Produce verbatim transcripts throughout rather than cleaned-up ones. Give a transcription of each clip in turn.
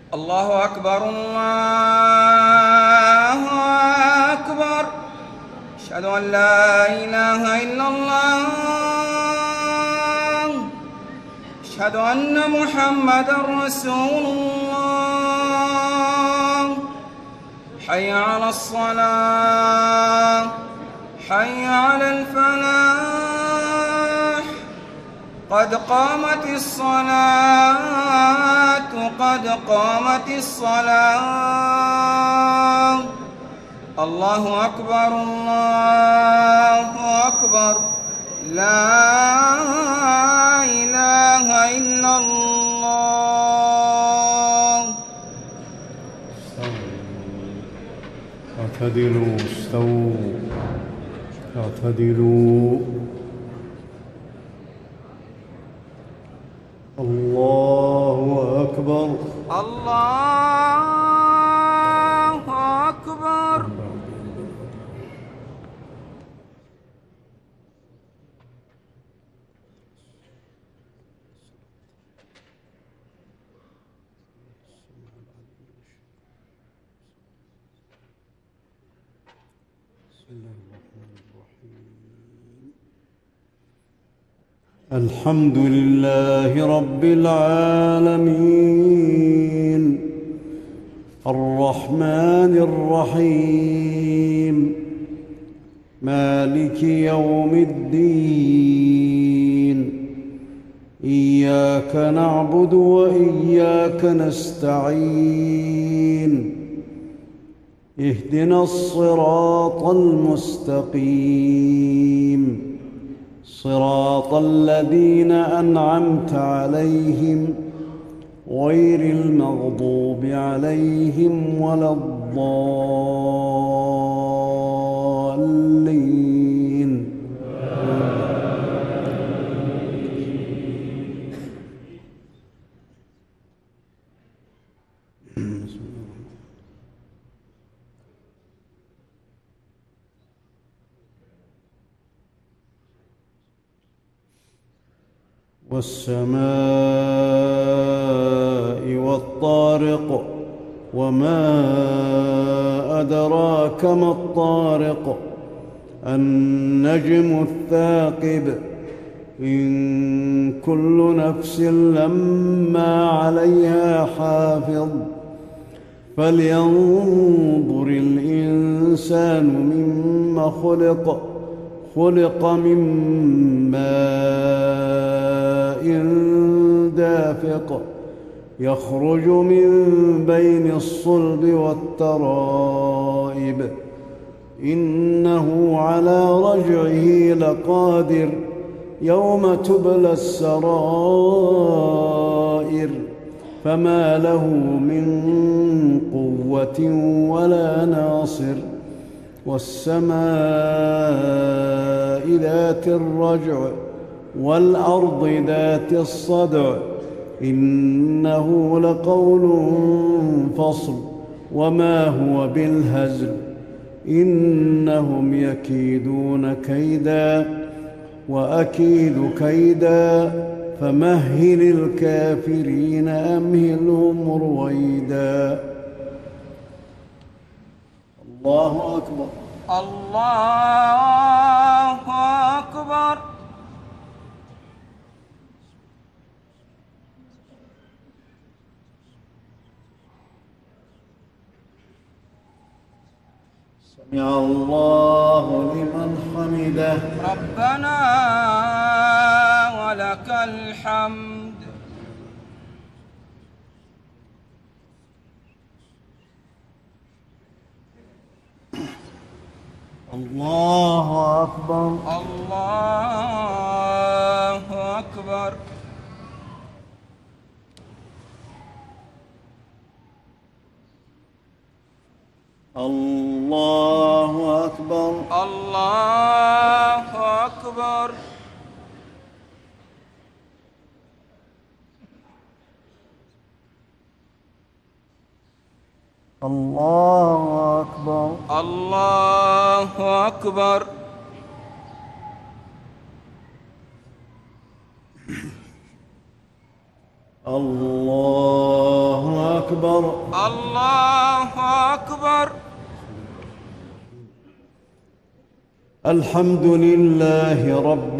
الله أكبر الله أكبر. أشهد أن لا إله إلا الله. أشهد أن محمدًا رسول الله. حي على الصلاة، حي على الفلاح، قد قامت الصلاة، قد قامت الصلاة. الله أكبر الله أكبر. لا إله إلا الله. اعتدلوا، استووا، اعتدلوا. الله أكبر الله أكبر. الحمد لله رب العالمين الرحمن الرحيم مالك يوم الدين. إياك نعبد وإياك نستعين. اهدنا الصراط المستقيم، صراط الذين أنعمت عليهم غير المغضوب عليهم ولا الضالين. والسماء والطارق وما أدراك ما الطارق. النجم الثاقب. إن كل نفس لما عليها حافظ. فلينظر الإنسان مما خلق. خلق من ماء دافق يخرج من بين الصلب والترائب. إنه على رجعه لقادر. يوم تبلى السرائر. فما له من قوة ولا ناصر. والسماء ذات الرجع والأرض ذات الصدع. إنه لقول فصل وما هو بالهزل. إنهم يكيدون كيدا وأكيد كيدا. فمهل الكافرين أمهلهم رويدا. الله أكبر الله أكبر. سمع الله لمن حمده. ربنا ولك الحمد. الله أكبر الله أكبر. الله أكبر الله أكبر. الله أكبر الله أكبر. الله أكبر. الله أكبر. الحمد لله رب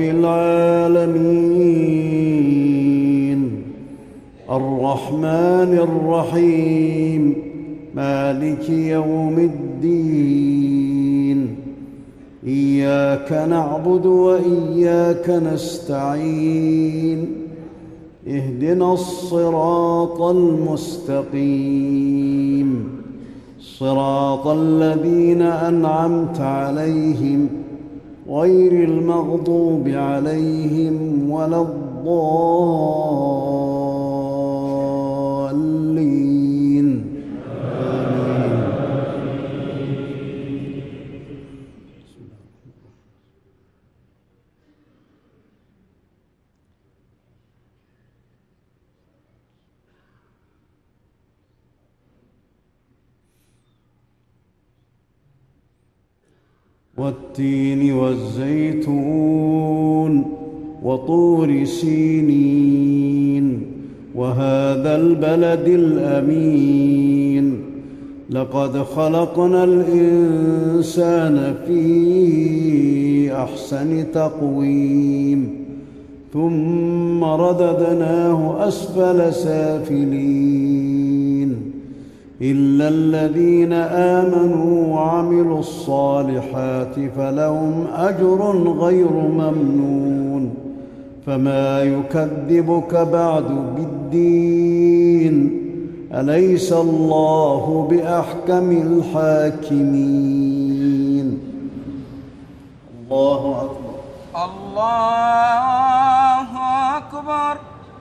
العالمين الرحمن الرحيم مالك يوم الدين. إياك نعبد وإياك نستعين. اهدنا الصراط المستقيم صراط الذين أنعمت عليهم غير المغضوب عليهم ولا الضالين. والتين والزيتون وطور سينين وهذا البلد الأمين. لقد خلقنا الإنسان في أحسن تقويم ثم رددناه أسفل سافلين إلا الذين آمنوا وعملوا الصالحات فلهم أجر غير ممنون. فما يكذبك بعد بالدين أليس الله بأحكم الحاكمين. الله أكبر. الله أكبر.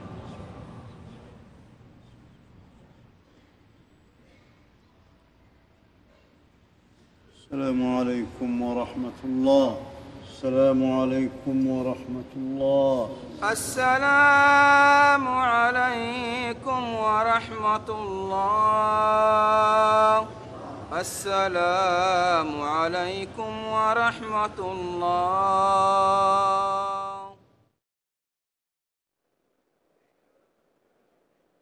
السلام عليكم ورحمة الله. السلام عليكم ورحمة الله. السلام عليكم ورحمة الله. السلام عليكم ورحمة الله.